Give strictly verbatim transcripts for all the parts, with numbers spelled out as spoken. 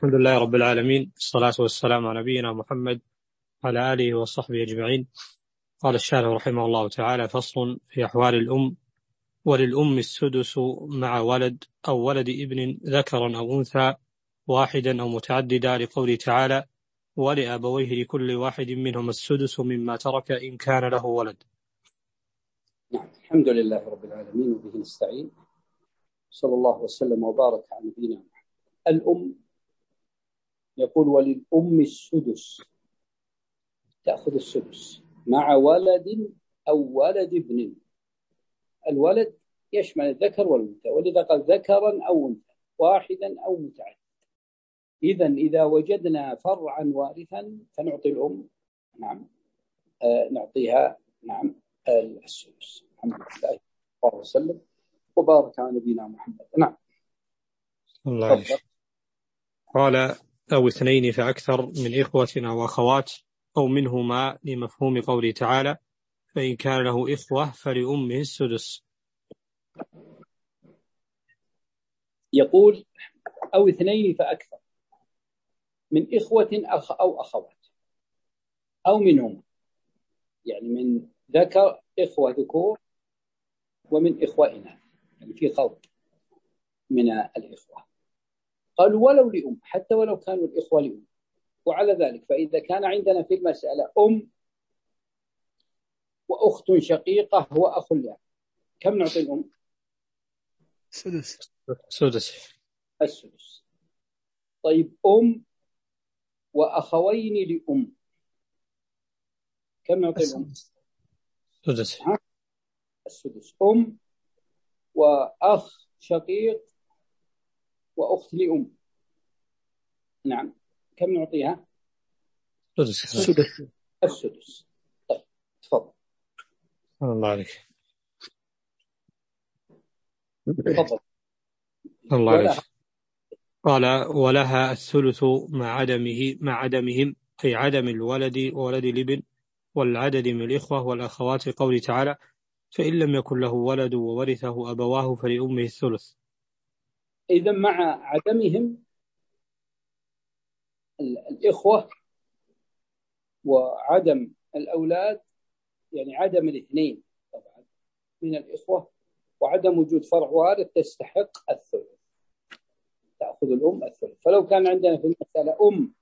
الحمد لله رب العالمين، الصلاة والسلام على نبينا محمد وعلى آله وصحبه أجمعين. قال الشارح رحمه الله تعالى: فصل في أحوال الأم. وللأم السدس مع ولد أو ولد ابن ذكرا أو أنثى واحدا أو متعددا، لقوله تعالى: ولأبويه لكل واحد منهم السدس مما ترك إن كان له ولد. نعم، الحمد لله رب العالمين وبه نستعين، صلى الله وسلم وبارك على نبينا محمد. الأم يقول: وللأم السدس، تأخذ السدس مع ولد أو ولد ابن. الولد يشمل الذكر والأنثى، ولذا قال ذكرا أو أنثى واحدا أو متعدد. إذن إذا وجدنا فرعا وارثا فنعطي الأم نعم آه نعطيها نعم آه السدس. الحمد لله صلى الله وسلم وبارك على نبينا محمد. نعم. الله. قال: أو اثنين فأكثر من إخوة أو أخوات أو منهما، لمفهوم قوله تعالى: فإن كان له إخوة فلأمه السدس. يقول: أو اثنين فأكثر من إخوة أخ أو أخوات أو منهم، يعني من ذكر إخوة ذكور ومن إخوة إناث، يعني في خلط من الإخوة. قال: ولو لأم، حتى ولو كانوا الإخوة لأم. وعلى ذلك فإذا كان عندنا في المسألة أم وأخت شقيقة وأخ لأب، كم نعطي الأم؟ سدس. سدس. السدس. طيب، أم وأخوين لأم، كم نعطي الأم؟ سدس. السدس. أم وأخ شقيق وأخت لأم، نعم، كم نعطيها؟ سدس. السدس. السدس. طيب تفضل. الله عليك. تفضل. الله عليك. قال: ولها الثلث مع عدمه مع عدمهم، أي عدم الولد وولد الابن والعدد من الإخوة والأخوات، قوله تعالى: فإن لم يكن له ولد وورثه أبواه فلأمه الثلث. إذا مع عدمهم الإخوة وعدم الأولاد، يعني عدم الاثنين طبعا من الإخوة وعدم وجود فرع وارث، تستحق الثلث، تأخذ الأم الثلث. فلو كان عندنا في المسألة أم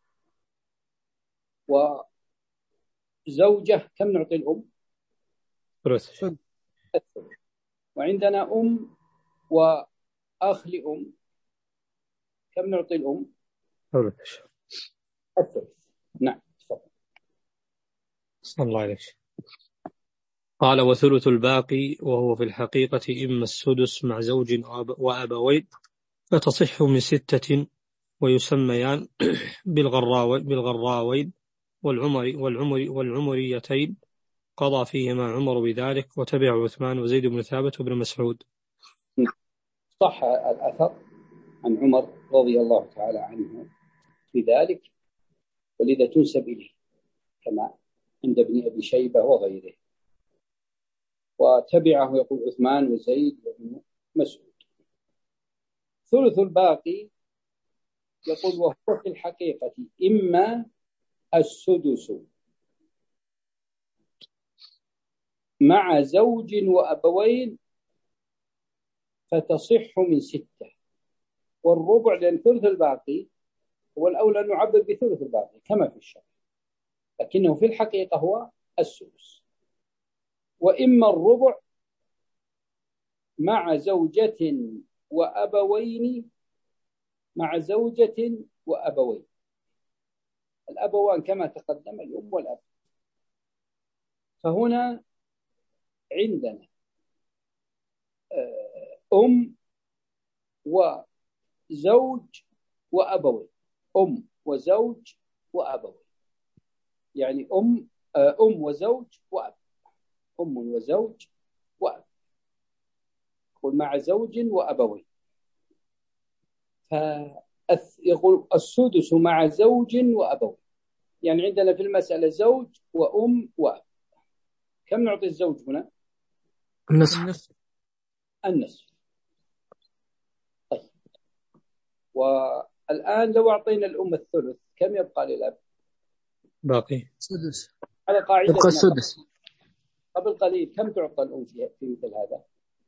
وزوجة، كم نعطي الأم؟ ثلث. الثلث. وعندنا أم وأخ لأم، كم نعطي الأم؟ ثلث. الثلث. نعم تفضل. صلى الله عليه. قال: وثلث الباقي، وهو في الحقيقة إما السدس مع زوج وأبوين، فتصح من ستة، ويسميان بالغراوين بالغراوين والعمر والعمر والعمريتين، قضى فيهما عمر بذلك، وتبع عثمان وزيد بن ثابت وابن مسعود. صح الأثر عن عمر رضي الله تعالى عنه بذلك، ولذا تنسب إليه كما عند ابن أبي شيبة وغيره. وتبعه يقول عثمان وزيد وابن مسعود. ثلث الباقي يقول: وهو في الحقيقة إما السدس مع زوج وأبوين، فتصح من ستة. والربع، لأن ثلث الباقي هو الأولى نعبر بثلث الباقي كما في الشرع، لكنه في الحقيقة هو السدس. وإما الربع مع زوجة وأبوين، مع زوجة وأبوين، الأبوان كما تقدم الأم والأب. فهنا عندنا أم وزوج وأبوين، أم وزوج وأبوين، يعني أم أم وزوج وأب، أم وزوج وأب، مع زوج وأبوين. فيقول السدس مع زوج وأبوين، يعني عندنا في المسألة زوج وأم وأب، كم نعطي الزوج هنا؟ النصف. النصف. طيب، الآن لو أعطينا الأم الثلث كم يبقى للأب؟ باقي سدس. على قاعدة يبقى السدس. قبل قليل كم تعطى الأم في مثل هذا؟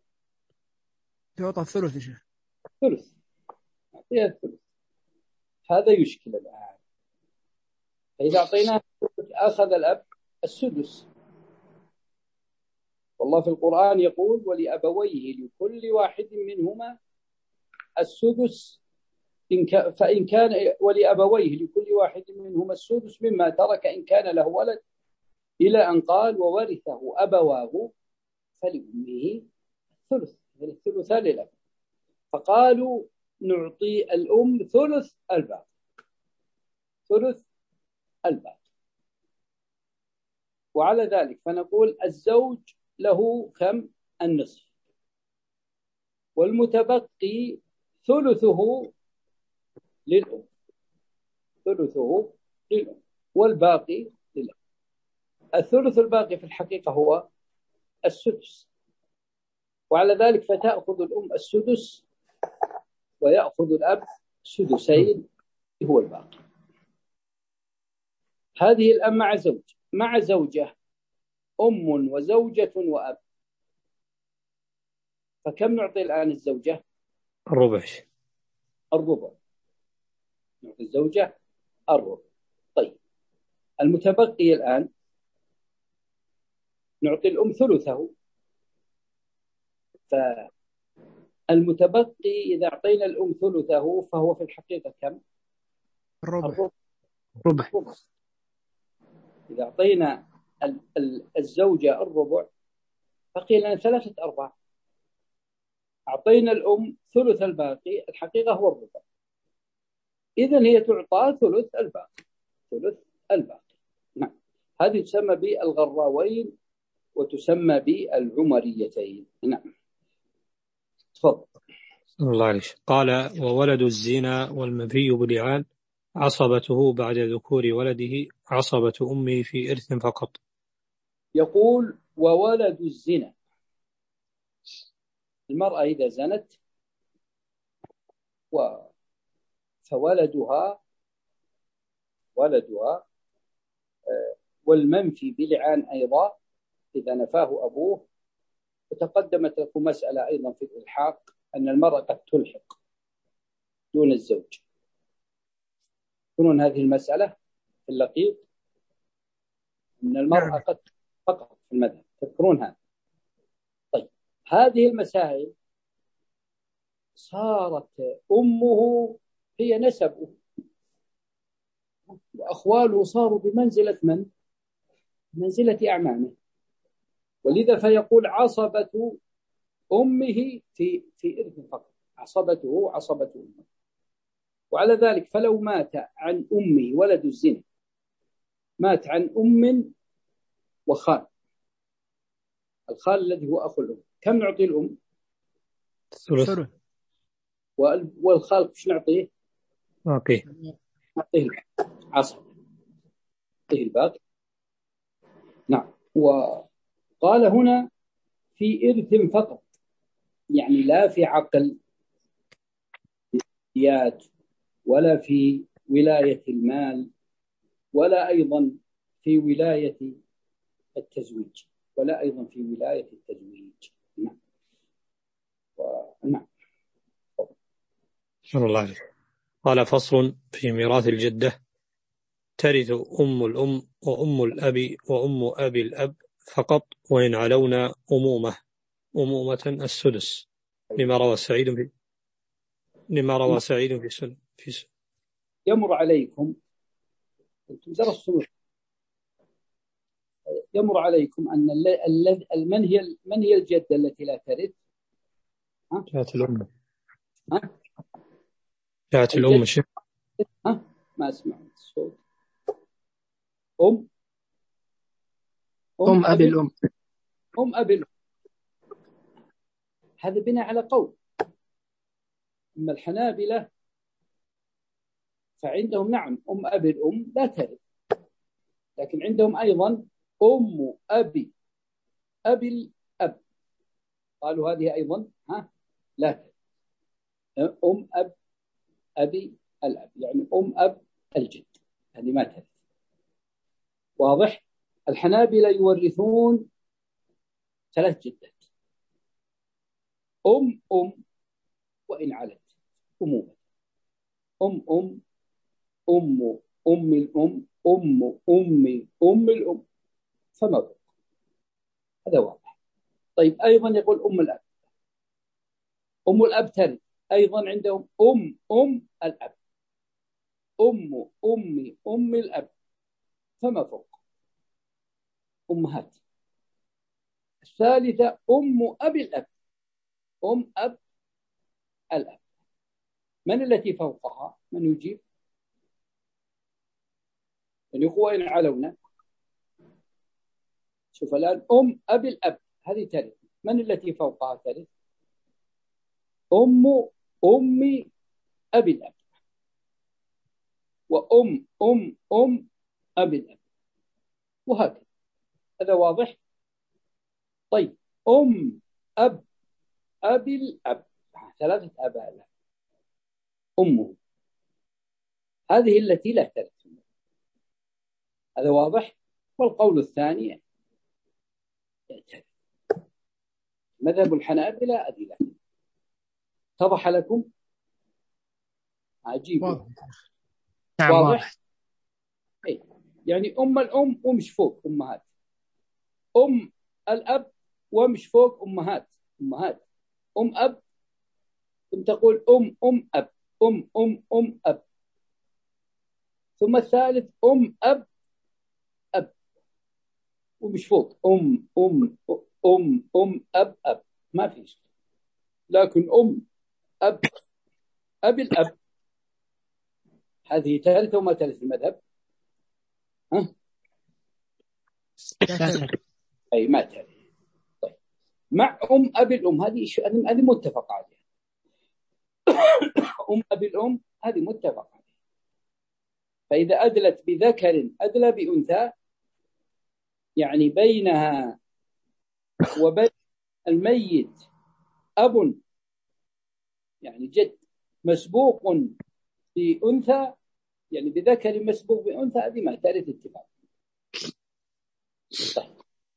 تعطى الثلث يا شيخ. ثلث. أعطيها الثلث. هذا يشكل الآن. فإذا أعطيناه أخذ الأب السدس. والله في القرآن يقول ولأبويه لكل واحد منهما السدس إن ك... فإن كان ولأبويه لكل واحد منهما السدس مما ترك إن كان له ولد إلى أن قال وورثه أبواه فلأمه الثلث، يعني الثلثان للأب. فقالوا نعطي الأم ثلث الباقي، ثلث الباقي. وعلى ذلك فنقول الزوج له كم؟ النصف، والمتبقي ثلثه للأم، ثلثه للأم والباقي للأب. الثلث الباقي في الحقيقة هو السدس، وعلى ذلك فتأخذ الأم السدس ويأخذ الأب سدسين هو الباقي. هذه الأم مع زوج، مع زوجة أم وزوجة وأب، فكم نعطي الآن الزوجة؟ الربع. الربع. نعطي الزوجة الربع. طيب المتبقي الآن نعطي الأم ثلثه، فالمتبقي إذا أعطينا الأم ثلثه فهو في الحقيقة كم؟ الربع. الربع. الربع. إذا أعطينا الزوجة الربع بقي لنا ثلاثة أرباع. أعطينا الأم ثلث الباقي، الحقيقة هو الربع، إذن هي تعطى ثلث الباقي، ثلث الباقي. نعم. هذه تسمى بالغراوين وتسمى بالعمريتين. نعم. تفضل. الله عليك. قال وولد الزنا والمنفي بلعان عصبته بعد ذكور ولده عصبة أمه في إرث فقط. يقول وولد الزنا، المرأة إذا زنت و فولدها ولدها والمنفي بلعان أيضا إذا نفاه أبوه. وتقدمت لكم مسألة أيضا في الإلحاق أن المرأة قد تلحق دون الزوج. تذكرون هذه المسألة في اللقيط أن المرأة قد فقط في المذهب، تذكرون هذا؟ طيب هذه المسائل صارت أمه هي نسبه، وأخواله صاروا بمنزلة من؟ منزلة أعمامه، ولذا فيقول عصبة أمه في في إرث فقط، عصبته عصبة أمه. وعلى ذلك فلو مات عن أمه ولد الزنا، مات عن أم وخال، الخال الذي هو أخو الأم، كم نعطي الأم؟ ثلث. والخال ايش نعطيه؟ باقي. نعطيه عصب، نعطيه الباقي. نعم. وقال هنا في إرث فقط، يعني لا في عقل الزيات ولا في ولاية المال ولا أيضا في ولاية التزويج، ولا أيضا في ولاية التزويج. نعم. ونعم. الله عليك. قال فصل في ميراث الجدة ترث أم الأم وأم الأب وأم أبي الأب فقط وإن علونا أمومة أمومة السدس لما روى سعيد في لما روى سعيد في سن في سن. يمر عليكم أنتم درستم، يمر عليكم أن من هي من هي الجدة التي لا ترث؟ جاءت الأم. ها؟ جاءت الأم شيء. ها؟ ما أسمع الصوت. أم أم, أم أبي الأم. أم أبي الأم. هذا بناء على قول. أما الحنابلة فعندهم نعم أم أبي الأم لا ترث، لكن عندهم أيضا أم أبي أبي الأب، قالوا هذه أيضا ها لا ترث. أم أب أبي الأب، يعني أم أب الجد، هذه ما ترث. واضح؟ الحنابلة يورثون ثلاث جدات، أم أم وإن علت أمومة، أم أم أم أم الأم أم أم أم الأم فما فوق. هذا واضح. طيب أيضا يقول أم الأب، أم الأب ترث أيضا عندهم أم أم الأب، أم أم أم الأب فما فوق، أمهات. الثالثة أم أبي الأب، أم أب الأب. من التي فوقها؟ من يجيب؟ يعني هو إن علونا. شوف الآن أم أبي الأب هذه ترث، من التي فوقها ترث؟ أم أم أبي الأب، وأم أم أم أبي الأب، وهكذا. هذا واضح؟ طيب أم أب أبي الأب، ثلاثة آباء له، أمه هذه التي لا ترث. هذا واضح. والقول الثاني ترث. مذهب الحنابلة أدلة. اتضح لكم؟ عجيب. واضح. نعم واضح. واضح. أي. يعني أم الأم ومش فوق أمهات، أم الأب ومش فوق أمهات أمهات أم أب. ثم تقول أم أم أب، أم أم أم أب، ثم الثالث أم أب أب ومش فوق أم أم أم أم أب أب، ما فيش. لكن أم أب أبي الأب هذه ترث وما ترث المذهب؟ ها؟ أي ما ترث. طيب مع أم أبي الأم هذه هذه متفق عليها. أم أبي الأم هذه متفق عليها. فإذا أدلت بذكر أدلى بأنثى، يعني بينها وبين الميت أب، يعني جد مسبوق بأنثى، يعني بذكر مسبوق بأنثى، هذه ما ترث اتفاق. طيب.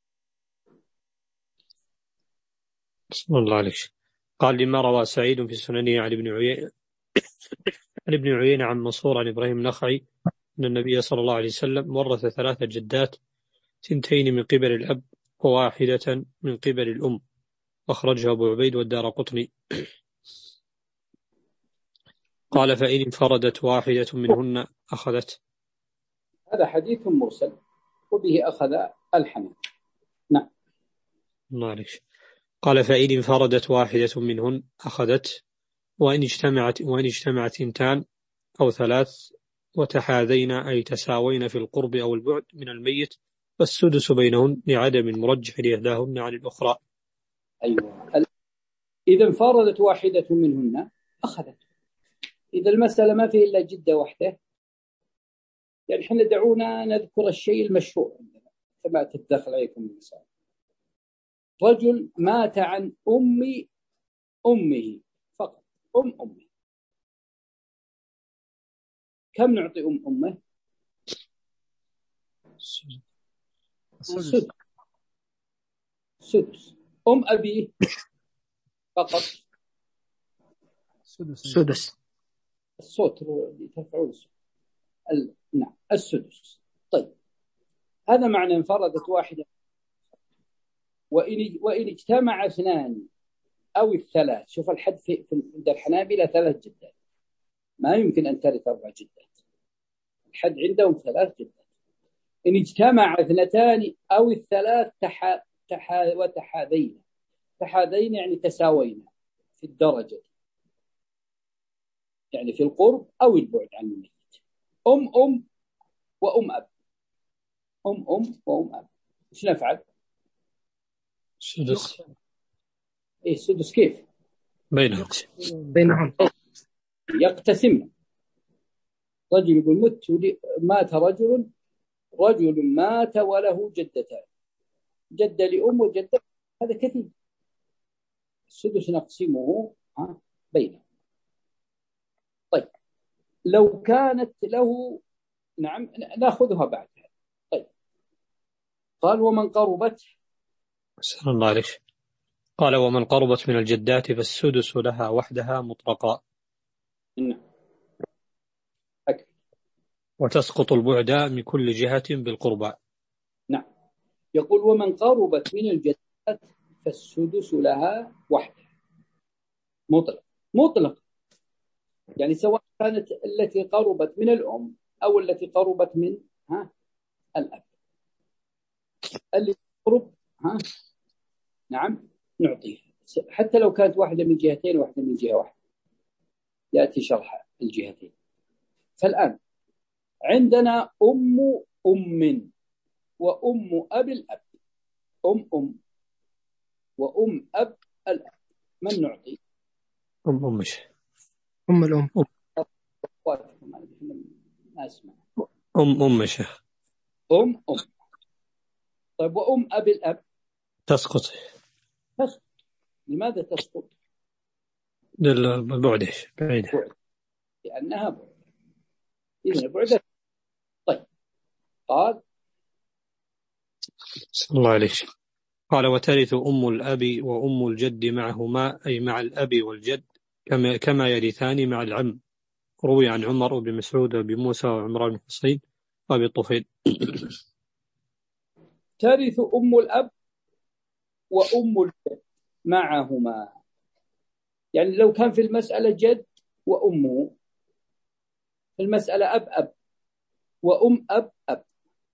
بسم الله عليك. قال لما روى سعيد في سننه عن ابن عيينة عن ابن عيينة عن منصور عن إبراهيم النخعي أن النبي صلى الله عليه وسلم ورث ثلاث جدات، ثنتين من قبل الأب وواحدة من قبل الأم، أخرجها أبو عبيد والدارقطني. قال فإن انفردت واحدة منهن أخذت. هذا حديث مرسل وبه أخذ الحنابلة. نعم. معلش. قال فإن انفردت واحدة منهن أخذت، وإن اجتمعت وإن اجتمعت ثنتان أو ثلاث وتحاذين أي تساوين في القرب أو البعد من الميت فالسدس بينهن لعدم المرجح لإحداهن عن الأخرى. أيوة. إذا انفردت واحدة منهن أخذت. إذا المسألة ما فيه إلا جدة واحدة، يعني احنا دعونا نذكر الشيء المشهور عندنا كما تتدخل عليكم المسألة. رجل مات عن أم أمه فقط، أم أمه، كم نعطي أم أمه؟ السدس. السدس. أم أبيه فقط سدس. الصوت اللي ترفعون الصوت. ال... نعم السدس. طيب هذا معنى انفردت واحدة. وإن وإن اجتمع اثنان أو الثلاث، شوف الحد في عند الحنابلة ثلاث جدات، ما يمكن أن ترث أربع جدات، الحد عندهم ثلاث جدات. إن اجتمع اثنتان أو الثلاث تحا تحا وتحاذين، تحاذين يعني تساوينا في الدرجة، يعني في القرب أو البعد عن الميت. أم أم وأم أب، أم أم وأم أب، إيش نفعل؟ سدس. إيه السدس كيف؟ بينهم بينهم يقتسم. رجل يقول مت مات رجل رجل مات وله جدتان، جدة لأم وجدة، هذا كثير. السدس نقسمه بينهم. طيب لو كانت له، نعم نأخذها بعد. طيب قال ومن قربت. أحسن الله عليك. قال ومن قربت من الجدات فالسدس لها وحدها مطلقا. نعم. أكد. وتسقط البعد من كل جهة بالقربى. نعم. يقول ومن قربت من الجدات فالسدس لها وحدها مطلق مطلق، يعني سواء كانت التي قربت من الأم أو التي قربت من ها الأب، اللي قرب ها نعم نعطيه، حتى لو كانت واحدة من جهتين واحدة من جهة واحدة، يأتي شرح الجهتين. فالآن عندنا أم أم وأم أب الأب، أم أم وأم أب الأب، من نعطي؟ أم أمش أم الأم. ما أسمع. أم أمش أم أم. طيب وأم أب الأب تسقط. تسقط. لماذا تسقط؟ للبعد بعيدة. لأنها بعد. إذن بعد. طيب قال صلى الله عليه. قال وترث أم الأب وأم الجد معهما، أي مع الأب والجد، كما كما يرثان مع العم. روي عن عمر وابن مسعود وابن موسى وعمران بن حصين وابي الطفيل. ترث أم الأب وأم الجد معهما، يعني لو كان في المسألة جد وأمه، في المسألة أب أب وأم أب أب،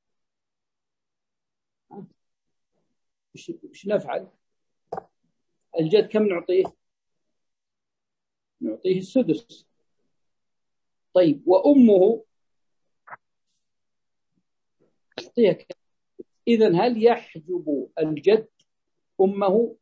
وش نفعل؟ الجد كم نعطيه؟ نعطيه السدس. طيب وأمه نعطيها كم؟ إذن هل يحجب الجد أمه؟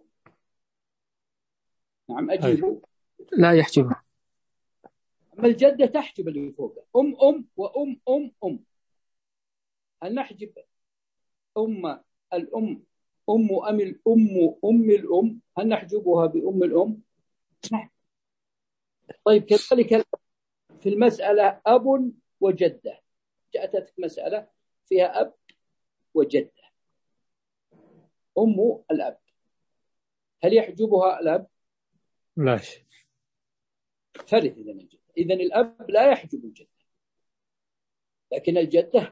نعم أجيبه. لا يحجبه. أما الجدة تحجب اللي فوقه، أم أم وأم أم أم. هل نحجب أم الأم أم أم الأم أم الأم؟ هل نحجبها بأم الأم؟ نعم. طيب كذلك في المسألة أب وجدة، جاءتك مسألة فيها أب وجدة، أم الأب، هل يحجبها الأب؟ لا. ثالث إذن الجدة. إذن الأب لا يحجب الجدة، لكن الجدة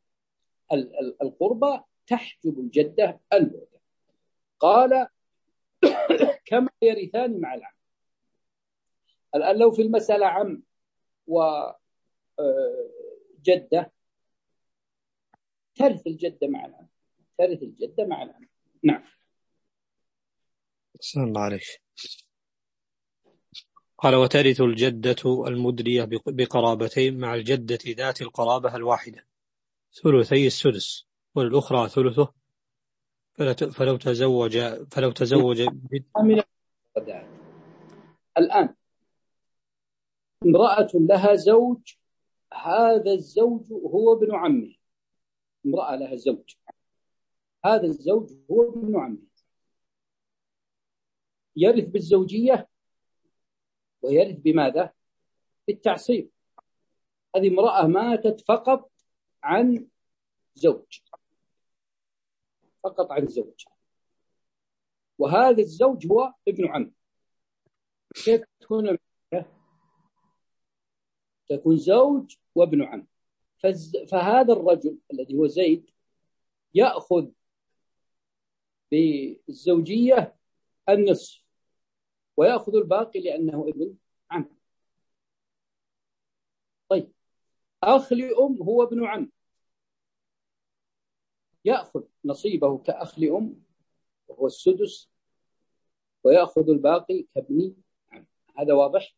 القربى تحجب الجدة البعد. قال كما يرثان مع العم. الآن لو في المسألة عم وجدة ترث الجدة مع العم، ترث الجدة مع العم. نعم. صلى الله عليه. قال وترث الجدة المدرية بقرابتين مع الجدة ذات القرابة الواحدة ثلثي السدس، والأخرى ثلثه، فلو تزوج فلو تزوج من الآن امرأة لها زوج، هذا الزوج هو ابن عمه، امرأة لها زوج، هذا الزوج هو ابن عمه، يرث بالزوجية ويرث بماذا؟ بالتعصيب. هذه امرأة ماتت فقط عن زوج، فقط عن زوج، وهذا الزوج هو ابن عم. كيف تكون؟ تكون زوج وابن عم. فهذا الرجل الذي هو زيد يأخذ بالزوجية النصف ويأخذ الباقي لأنه ابن عم. طيب أخ لأم هو ابن عم، يأخذ نصيبه كأخ لأم وهو السدس، ويأخذ الباقي كابن عم. هذا واضح؟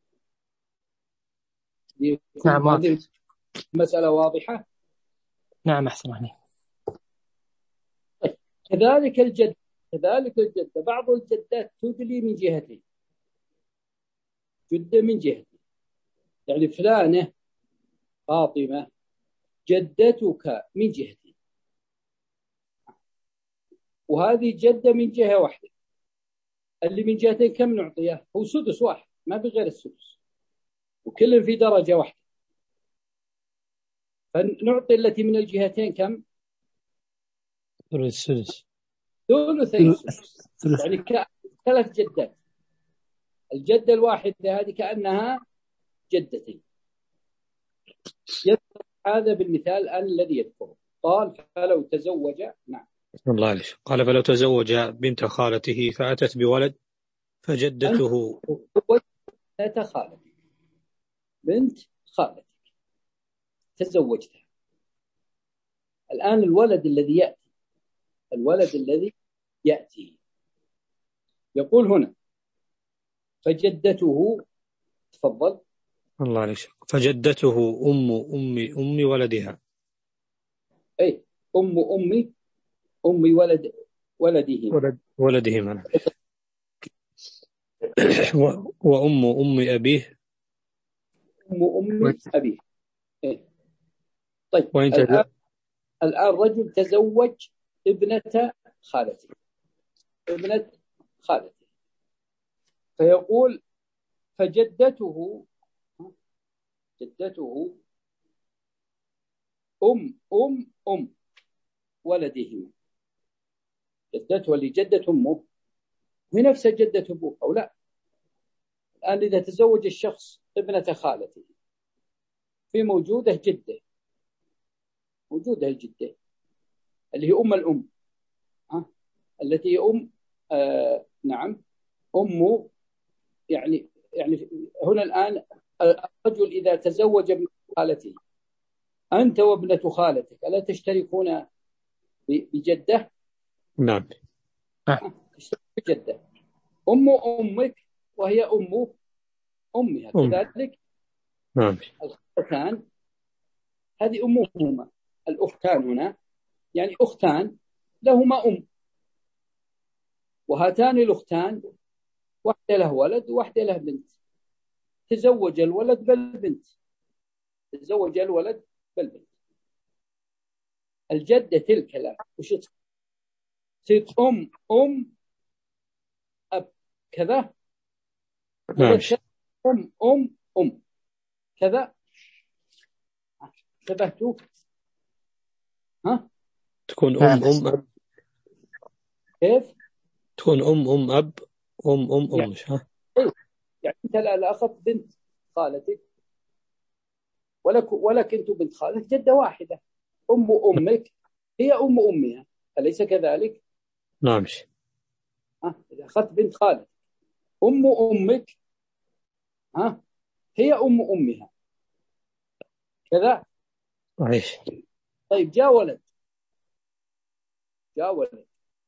نعم واضح. مسألة واضحة. نعم أحسن عليك. طيب كذلك الجد، كذلك الجدة، بعض الجدات تدلي من جهتين، جدة من جهتين، يعني فلانة فاطمة جدتك من جهتين، وهذه جدة من جهة واحدة. اللي من جهتين كم نعطيه؟ هو سدس واحد، ما بغير السدس. وكل في درجة واحدة، فنعطي التي من الجهتين كم؟ السدس، ثلثي السدس. يعني ثلاث جدات، الجدة الواحدة هذه كأنها جدتين. يذكر هذا بالمثال الذي يذكره، قال فلو تزوج. نعم الله عليك. قال فلو تزوج بنت خالته فأتت بولد فجدته بنت خالتك، بنت خالتك تزوجتها. الآن الولد الذي يأتي، الولد الذي يأتي يقول هنا فجدته، تفضل. الله عليك. فجدته أم أم أم ولدها، أي أم أمي أم ولد ولدهم ولد ولدهما وأم أم أبيه أم أم أبيه. إيه؟ طيب الآن الآن رجل تزوج ابنة خالته، ابنة خالته، فيقول فجدته، جدته أم أم أم ولدهما، جدته اللي جدة أمه هي نفسها جدة أبوه أو لا؟ الآن إذا تزوج الشخص ابنة خالته في موجودة جدة، موجودة الجدة اللي هي أم الأم، ها؟ التي هي أم آه نعم أم، يعني يعني هنا الآن الرجل إذا تزوج ابن خالته، أنت وابنة خالتك ألا تشتركون بجدة؟ نعم تشترك بجدة، أم أمك وهي أم أمها أم. كذلك. نعم الأختان هذه أمهما، الأختان هنا يعني أختان لهما أم، وهاتان الأختان واحدة له ولد وواحدة له بنت، تزوج الولد بالبنت، تزوج الولد بالبنت. الجدة تلك لا وش تصير؟ أم أم أب كذا، نعم أم أم أم كذا. انتبهتوا؟ ها تكون أم أم أب، كيف تكون أم أم أب أم أم أم يعني؟ ها؟ إيه؟ يعني أنت لا أخذت بنت خالتك ولك ولك أنت بنت خالتك جدة واحدة، أم أمك هي أم أمها، أليس كذلك؟ نعم. ها إذا أخذت بنت خالتك أم أمك، ها هي أم أمها كذا. صحيح. طيب جاء ولد، جاء ولد،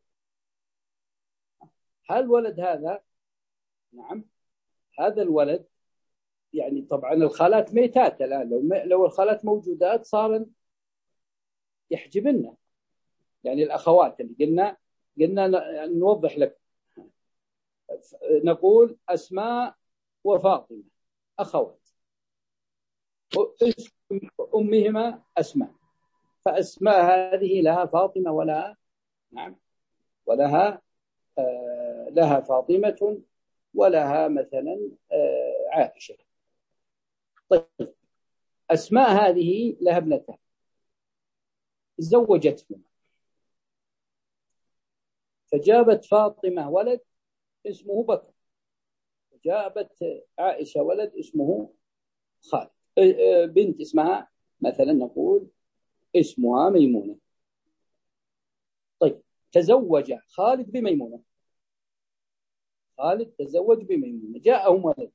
هل الولد هذا، نعم هذا الولد يعني طبعا الخالات ميتات الآن، لو لو الخالات موجودات صار يحجبنا، يعني الأخوات اللي قلنا قلنا نوضح لك، نقول أسماء وفاطمة أخوات، أمهما أسماء، فأسماء هذه لها فاطمة ولها نعم ولها آه لها فاطمة ولها مثلا آه عائشة. طيب أسماء هذه لها ابنتان تزوجتهما، فجابت فاطمة ولد اسمه بكر، وجابت عائشة ولد اسمه خالد، بنت اسمها مثلا نقول اسمها ميمونة. طيب تزوج خالد بميمونة، خالد تزوج بميمونة، جاءهم ولد.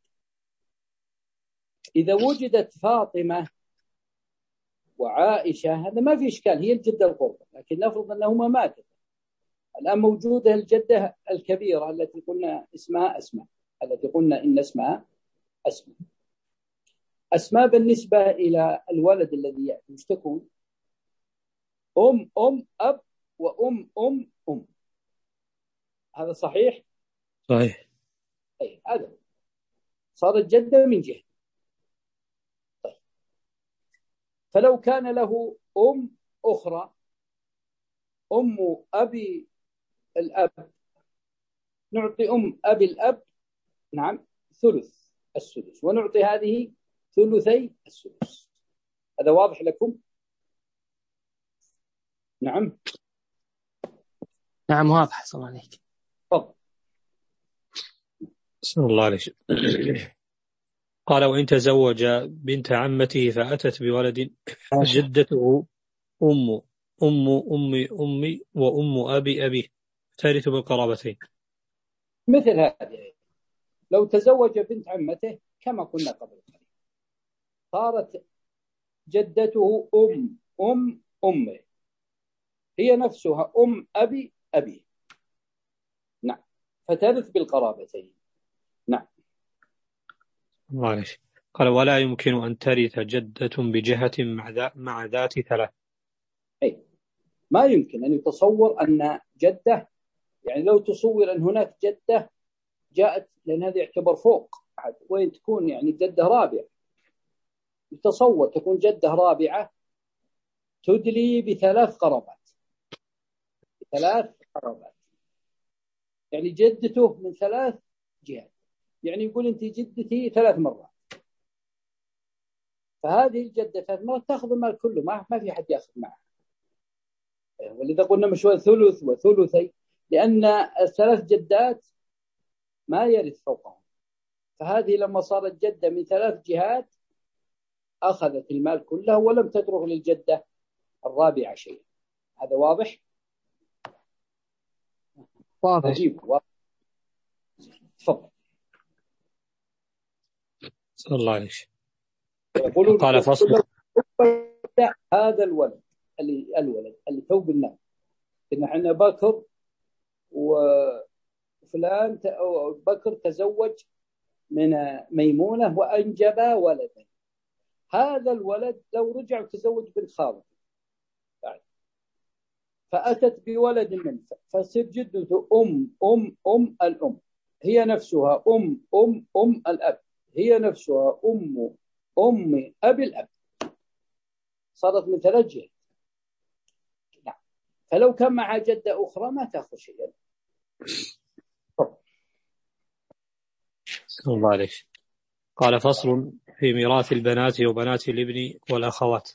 إذا وجدت فاطمة وعائشة هذا ما في إشكال، هي الجدة القربى، لكن نفرض أنهما ماتت، الآن موجودة الجدة الكبيرة التي قلنا اسمها أسماء، التي قلنا إن اسمها أسماء. أسماء بالنسبة إلى الولد الذي يأتي مش تكون؟ أم أم أب وأم أم أم، هذا صحيح؟ صحيح. أي هذا صارت جدة من جهة. طيب فلو كان له أم أخرى، أم أبي الأب، نعطي أم أبي الأب نعم ثلث السدس، ونعطي هذه ثلثي السدس. هذا واضح لكم؟ نعم نعم واضح. صلى الله عليك. تفضل. صلى الله عليه. قال وإن تزوج بنت عمته فأتت بولد جدته أم أم أم أمي وأم أبي أبي ترث بالقرابتين. مثل هذه لو تزوج بنت عمته كما قلنا قبل قليل صارت جدته أم أم أمه هي نفسها أم أبي أبي. نعم فترث بالقرابتين. نعم. معلش. قال ولا يمكن أن ترث جدة بجهة مع, ذا مع ذات ثلاث. أي ما يمكن أن يتصور أن جدة، يعني لو تصور أن هناك جدة جاءت، لأن هذا يعتبر فوق وين تكون يعني جدة رابعة، يتصور تكون جدة رابعة تدلي بثلاث قرابات ثلاث قرابات يعني جدته من ثلاث جهات، يعني يقول أنت جدتي ثلاث مرات، فهذه الجدة ثلاث مرات تأخذ المال كله، ما ما في حد يأخذ معه. ولذا قلنا مش ثلث وثلثي، لأن الثلاث جدات ما يرث فوقهم، فهذه لما صارت جدة من ثلاث جهات أخذت المال كله ولم تترك للجدة الرابعة شيء. هذا واضح؟ واضح. عجيب. واضح. تفضل. صلى الله عليه. يقولون قال فصل هذا الولد اللي الولد اللي تو قلنا إن احنا بكر وفلان بكر تزوج من ميمونة وأنجب ولدا، هذا الولد لو رجع وتزوج بنت خالد فأتت بولد منه فصير جدته أم أم أم الأم، هي نفسها أم أم أم الأب، هي نفسها أم أم أبي الأب، صارت من ثلاث جهات. نعم. فلو كان مع جدة أخرى ما تأخذ شيئا. صلى الله عليه. قال فصل في ميراث البنات وبنات الابن والأخوات.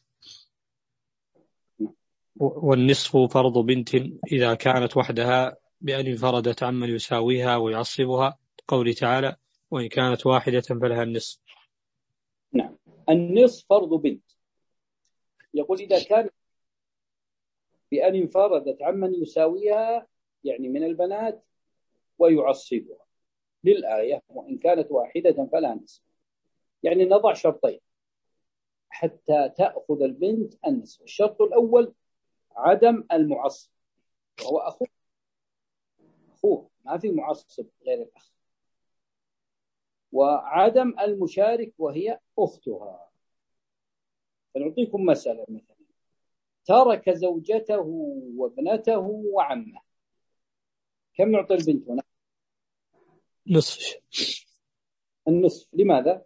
والنصف فرض بنت إذا كانت وحدها بأن انفردت عمن يساويها ويعصبها، قول تعالى وإن كانت واحدة فلها النصف. نعم. النصف فرض بنت، يقول إذا كان بأن انفردت عمن يساويها يعني من البنات ويعصبها للآية وإن كانت واحدة فلها نصف، يعني نضع شرطين حتى تأخذ البنت النصف. الشرط الأول عدم المعصب وهو أخوه، أخوه ما في معصب غير الأخ، وعدم المشارك وهي أختها. فنعطيكم مسألة، مثلا ترك زوجته وابنته وعمه، كم نعطي البنت هنا؟ نصف. النصف. لماذا؟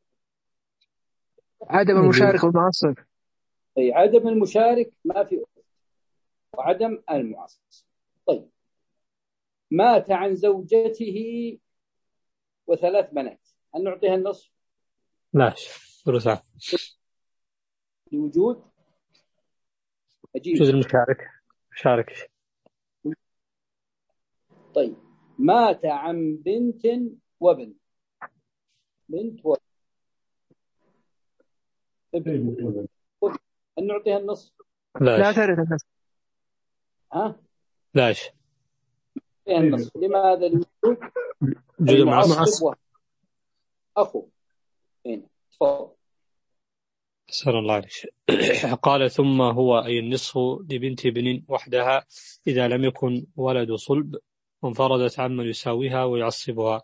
عدم المشارك والمعصب. أي عدم المشارك ما في أخت، وعدم المعصب. طيب مات عن زوجته وثلاث بنات، هل نعطيها النصف؟ لا، ثلثان لوجود جزء المشارك مشارك. طيب مات عن بنت وابن، بنت وابن ابن، هل نعطيها النصف؟ لا, لا ترث النصف. ها؟ لاش النصف. لماذا؟ لوجود جزء المعصب أخو. هنا تفضل. صلى الله عليه. قال ثم هو أي النصف لبنت ابن وحدها إذا لم يكن ولد صلب وانفردت عمن يساويها ويعصبها.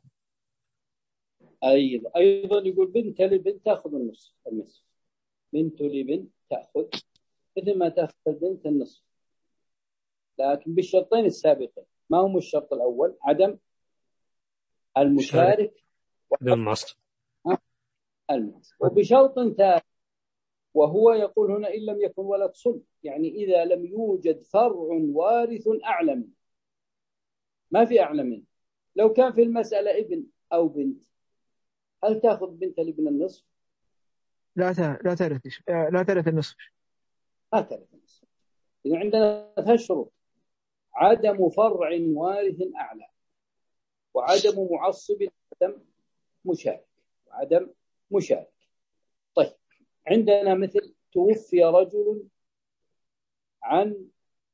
أيضا أيضا يقول بنت لبنت تأخذ النصف، النصف بنت لبنت تأخذ مثل ما تأخذ البنت النصف، لكن بالشرطين السابقين. ما هم الشرط الأول؟ عدم المشارك وعدم المعصب. المعصب. وبشرط ثالث وهو يقول هنا إن لم يكن ولد صلب، يعني إذا لم يوجد فرع وارث أعلى منه، ما في أعلى منه. لو كان في المسألة ابن أو بنت هل تأخذ بنت لابن النصف؟ لا لا ترث لا ترث النصف. لا ترث النصف. إذا عندنا ثلاث شروط: عدم فرع وارث أعلى، وعدم معصب، عدم مشارك، وعدم مشارك. طيب، عندنا مثل توفي رجل عن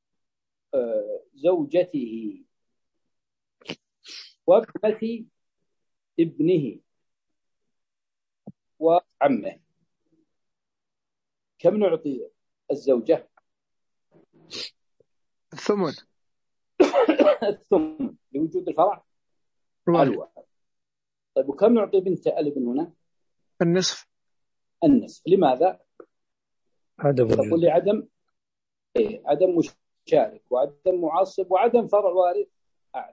زوجته وابنة ابنه وعمه، كم نعطي الزوجة؟ الثمن. الثمن لوجود الفرع الوارث. الوارث. طيب، وكم نعطي بنت الابن هنا؟ النصف. النصف. لماذا؟ عدم تقول لي عدم إيه؟ عدم مشارك، وعدم معصب، وعدم فرع وارث أعلى،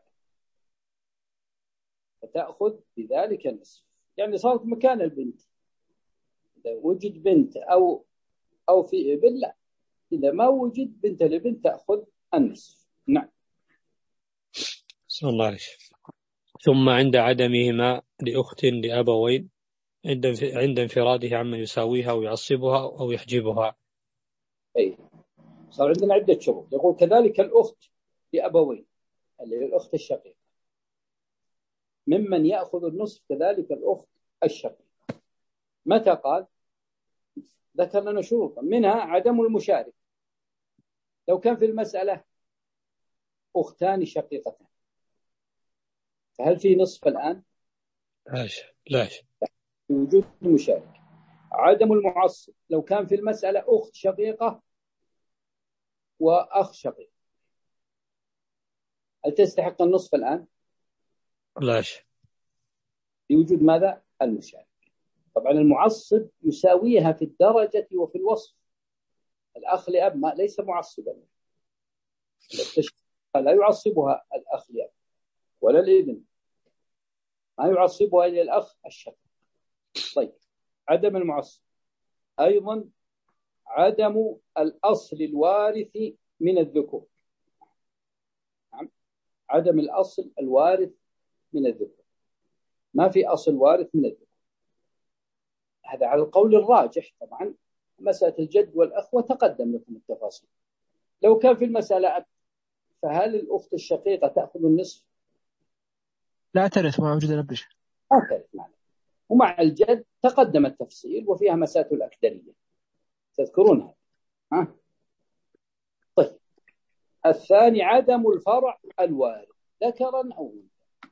فتأخذ بذلك النصف. يعني صارت مكان البنت، إذا وجد بنت أو أو في ابن لا، إذا ما وجد بنت لبنت تأخذ النصف. نعم. صلى الله عليه. ثم عند عدمهما لأخت لأبوين، عند عند انفراده عمن يساويها أو يعصبها أو يحجبها. أي، صار عندنا عدة شروط. يقول كذلك الأخت لأبوين، اللي هي الأخت الشقيقة، ممن يأخذ النصف كذلك الأخت الشقيقة. متى قال؟ ذكر لنا شروطا، منها عدم المشارك. لو كان في المسألة أختان شقيقتان، فهل في نصف الآن؟ لاش لاش وجود المشارك. عدم المعصب، لو كان في المسألة أخت شقيقة وأخ شقيق، هل تستحق النصف الآن؟ لاش لوجود ماذا؟ المشارك. طبعا المعصب يساويها في الدرجة وفي الوصف. الأخ لأب ما ليس معصبا، لا يعصبها الأخ لأب ولا الابن، ما يعصبها إلى الأخ الشقيق. طيب، عدم المعصب أيضا عدم الأصل الوارث من الذكور. عدم الأصل الوارث من الذكور، ما في أصل وارث من الذكور. هذا على القول الراجح. طبعا مسألة الجد والأخوة تقدم لكم التفاصيل. لو كان في المسألة أب، فهل الأخت الشقيقة تأخذ النصف؟ لا ترث مع وجود الأب. لا ترث معنا. ومع الجد تقدم التفصيل وفيها مسألة الأكدرية تذكرونها. ها؟ طيب، الثاني عدم الفرع الوارث ذكرا أو أنثى،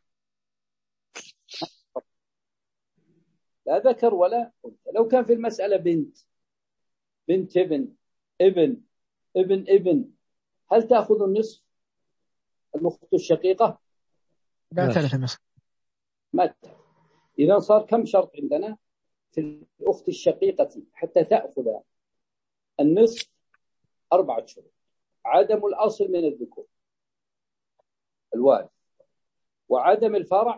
لا ذكر ولا أنثى. لو كان في المسألة بنت بنت ابن ابن ابن ابن، هل تأخذ النصف الأخت الشقيقة؟ لا ترث النصف. ما تأخذ. إذا صار كم شرط عندنا في الأخت الشقيقة حتى تأخذ النصف؟ أربعة شروط: عدم الأصل من الذكور الوارث، وعدم الفرع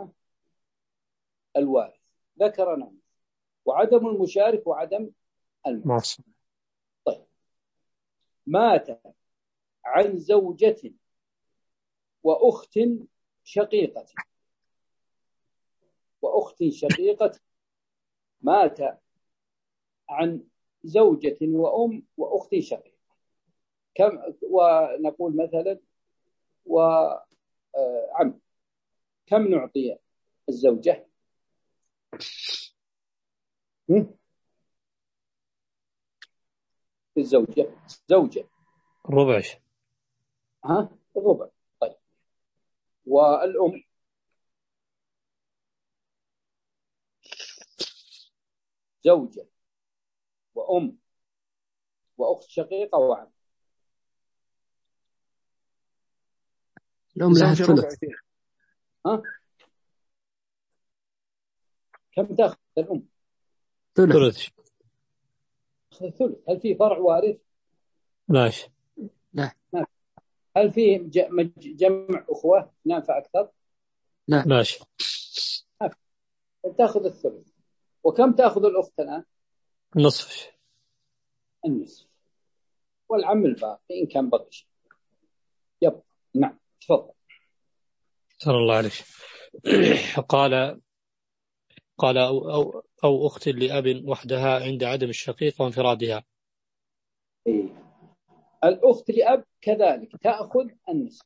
الوارث ذكرا، وعدم المشارك، وعدم المعصب. طيب، مات عن زوجة وأخت شقيقة، وأخت شقيقة، مات عن زوجة وأم وأخت شقيقة، كم؟ ونقول مثلا وعم، كم نعطي الزوجة؟ الزوجة زوجة ربع. ها الربع. طيب، والأم زوجة وأم وأخت شقيقة وعم. الأم لها الثلث. ها كم تأخذ الأم؟ ثلث. ثلث. هل في فرع وارث؟ لاش لا. هل فيه جمع أخوة نعم فأكثر؟ لا. لاش تأخذ الثلث. وكم تأخذ الأخت الآن؟ نصف. النصف، والعم الباقي إن كان بقي شيء يبقى. نعم تفضل. صلى الله عليه. قال قال أو, أو, أو أخت لأب وحدها عند عدم الشقيق وانفرادها. إيه. الأخت لأب كذلك تأخذ النصف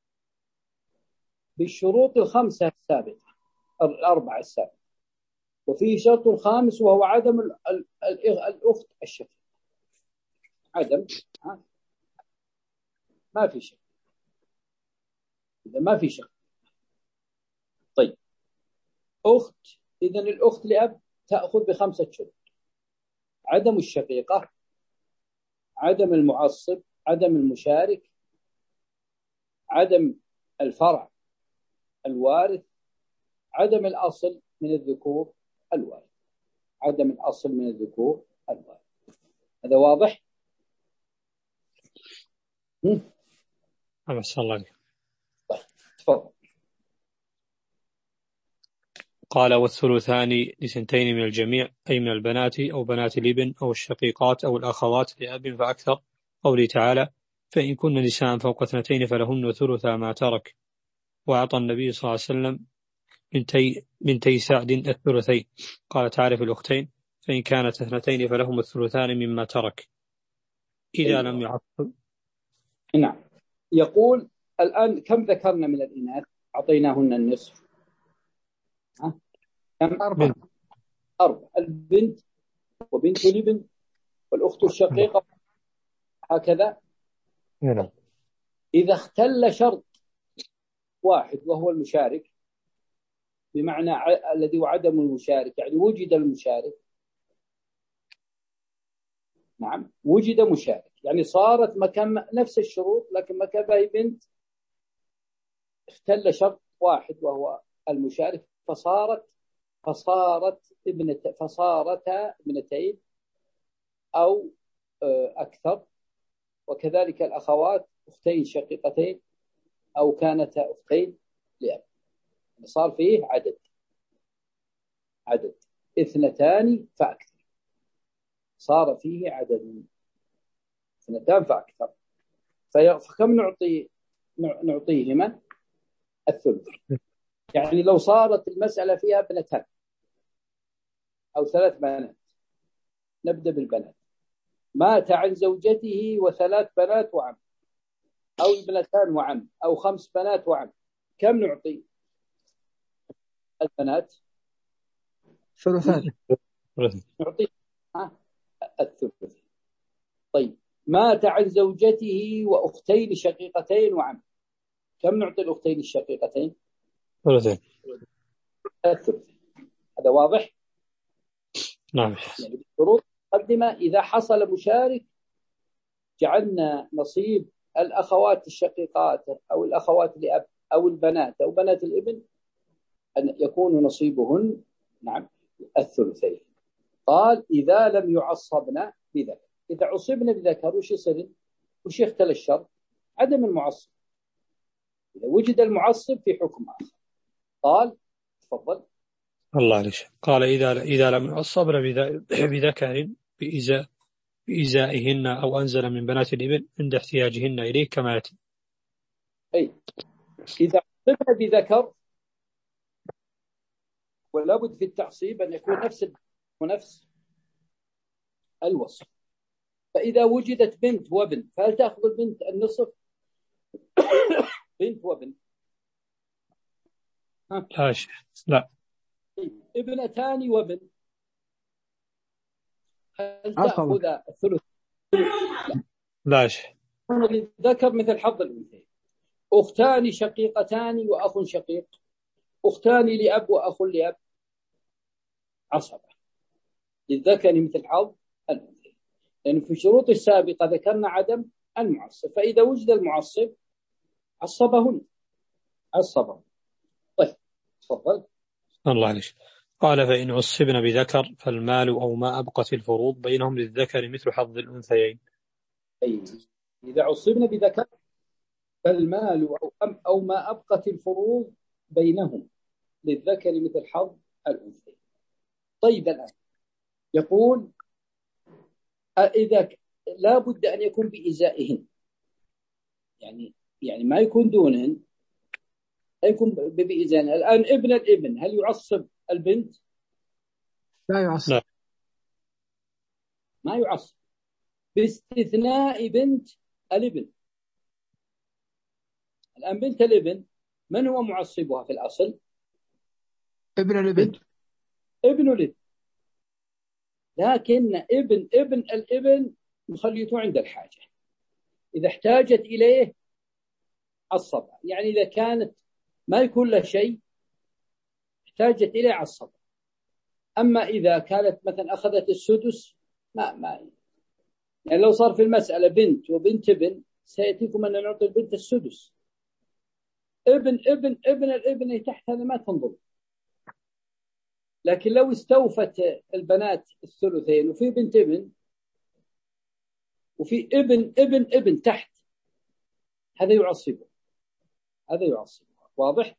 بالشروط الخمسة السابقة، الأربعة السابقة. وفيه شرط الخامس وهو عدم ال ال ال الأخت الشقيقة. عدم ها؟ ما في شك، إذا ما في شك. طيب أخت، إذن الأخت لأب تأخذ بخمسة شروط: عدم الشقيقة، عدم المعصب، عدم المشارك، عدم الفرع الوارث، عدم الأصل من الذكور الوارث. عدم الأصل من الذكور الوارث. هذا واضح؟ أحسن الله عليك. طيب تفضل. قال والثلثان لثنتين من الجميع، أي من البنات أو بنات الابن أو الشقيقات أو الأخوات لأب فأكثر، قوله تعالى: فإن كن نساء فوق اثنتين فلهن ثلثا ما ترك. وأعطى النبي صلى الله عليه وسلم بنتي, بنتي سعد الثلثين. قال تعالى في الأختين: فإن كانت اثنتين فلهم الثلثان مما ترك إذا لم يعصب. نعم. يقول الآن كم ذكرنا من الإناث أعطيناهن النصف؟ ها؟ كم؟ أربعة. أربعة. البنت وبنت الابن والأخت الشقيقة هكذا. نعم. إذا اختل شرط واحد وهو المشارك، بمعنى ع... الذي هو عدم المشارك، يعني وجد المشارك. نعم وجد مشارك، يعني صارت مكان نفس الشروط لكن مكانها بنت، اختل شرط واحد وهو المشارك، فصارت فصارت ابنة فصارتا ابنتين أو أكثر. وكذلك الأخوات أختين شقيقتين أو كانتا أختين لأب، صار فيه عدد عدد اثنتان فأكثر، صار فيه عدد اثنتان فأكثر. فكم نعطي نعطيهما؟ الثلث. يعني لو صارت المسألة فيها ابنتان أو ثلاث بنات، نبدأ بالبنات. مات عن زوجته وثلاث بنات وعم، أو ابنتان وعم، أو خمس بنات وعم، كم نعطي البنات؟ ثلثان. نعطي الثلث. طيب مات عن زوجته وأختين شقيقتين وعم، كم نعطي الأختين الشقيقتين؟ ثلثين. الثلث. هذا واضح؟ نعم. يعني بالشروط المقدمة إذا حصل مشارك جعلنا نصيب الأخوات الشقيقات أو الأخوات لأب أو البنات أو بنات الابن أن يكون نصيبهن نعم الثلثين. قال إذا لم يعصبنا بذكر. إذا عصبنا بذكر وش يصير؟ وش يختل الشرط؟ عدم المعصب. إذا وجد المعصب في حكم آخر. قال تفضل. الله عليك. قال إذا إذا لم يعصبن بذكر بإزاء بإزائهن أو أنزل من بنات الابن عند احتياجهن إليه كما يأتي. أي إذا عصبنا بذكر، ولا بد في التعصيب أن يكون نفس ونفس الوصف. فإذا وجدت بنت وابن فهل تأخذ البنت النصف؟ بنت وابن لا شيء. لا. ابنتان وابن هل تأخذ الثلث؟ لا, لا شيء. للذكر مثل حظ الأنثيين. أختان شقيقتان وأخ شقيق، أختان لأب وأخ لأب، عصبة. للذكر مثل حظ الأنثيين، لأن في الشروط السابقة ذكرنا عدم المعصب، فإذا وجد المعصب عصبهن عصبهن. طيب تفضل. الله عليك. قال فإن عصبنا بذكر فالمال أو ما أبقت الفروض بينهم للذكر مثل حظ الأنثيين. أي إذا عصبنا بذكر فالمال أو, أو ما أبقت الفروض بينهم للذكر مثل حظ الأنثيين. طيب الآن يقول إذا لا بد أن يكون بإزائهن، يعني يعني ما يكون دونهن، لا يكون بإزائهن. الآن ابن الابن هل يعصب البنت؟ لا يعصب. لا. ما يعصب باستثناء بنت الابن. الآن بنت الابن من هو معصبها في الأصل؟ ابن الابن. ابن الابن، لكن ابن ابن الابن مخليته عند الحاجة، إذا احتاجت إليه عصبها. يعني إذا كانت ما يكون له شيء احتاجت إليه عصبها. أما إذا كانت مثلا أخذت السدس ما ما يعني لو صار في المسألة بنت وبنت ابن سيأتيكم أن نعطي البنت السدس. ابن ابن ابن الابن تحت هذا ما تنظر. لكن لو استوفت البنات الثلثين وفي بنت ابن وفي ابن ابن ابن تحت، هذا يعصبه، هذا يعصبه. واضح؟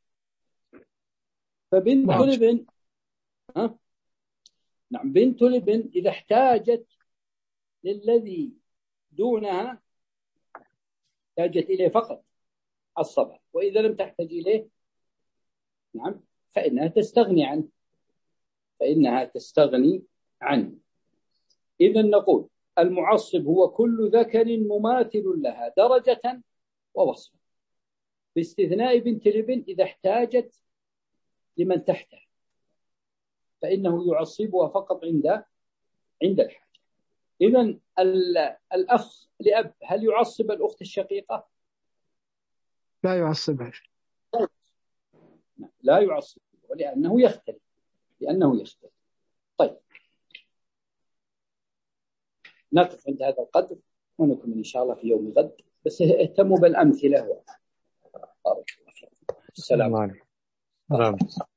فبنت الابن ها نعم بنت الابن إذا احتاجت للذي دونها احتاجت إليه فقط عصبها، وإذا لم تحتاج إليه نعم فإنها تستغني عنه، فإنها تستغني عنه. إذا نقول المعصب هو كل ذكر مماثل لها درجة ووصفا، باستثناء بنت الابن إذا احتاجت لمن تحتها فإنه يعصبها فقط عند عند الحاجة. إذا الأخ لأب هل يعصب الأخت الشقيقة؟ لا يعصبها. لا يعصب، ولأنه يختلف لأنه يختلف. طيب نقف عند هذا القدر ونكمل إن شاء الله في يوم غد، بس اهتموا بالأمثلة. بارك الله فيكم. السلام عليكم.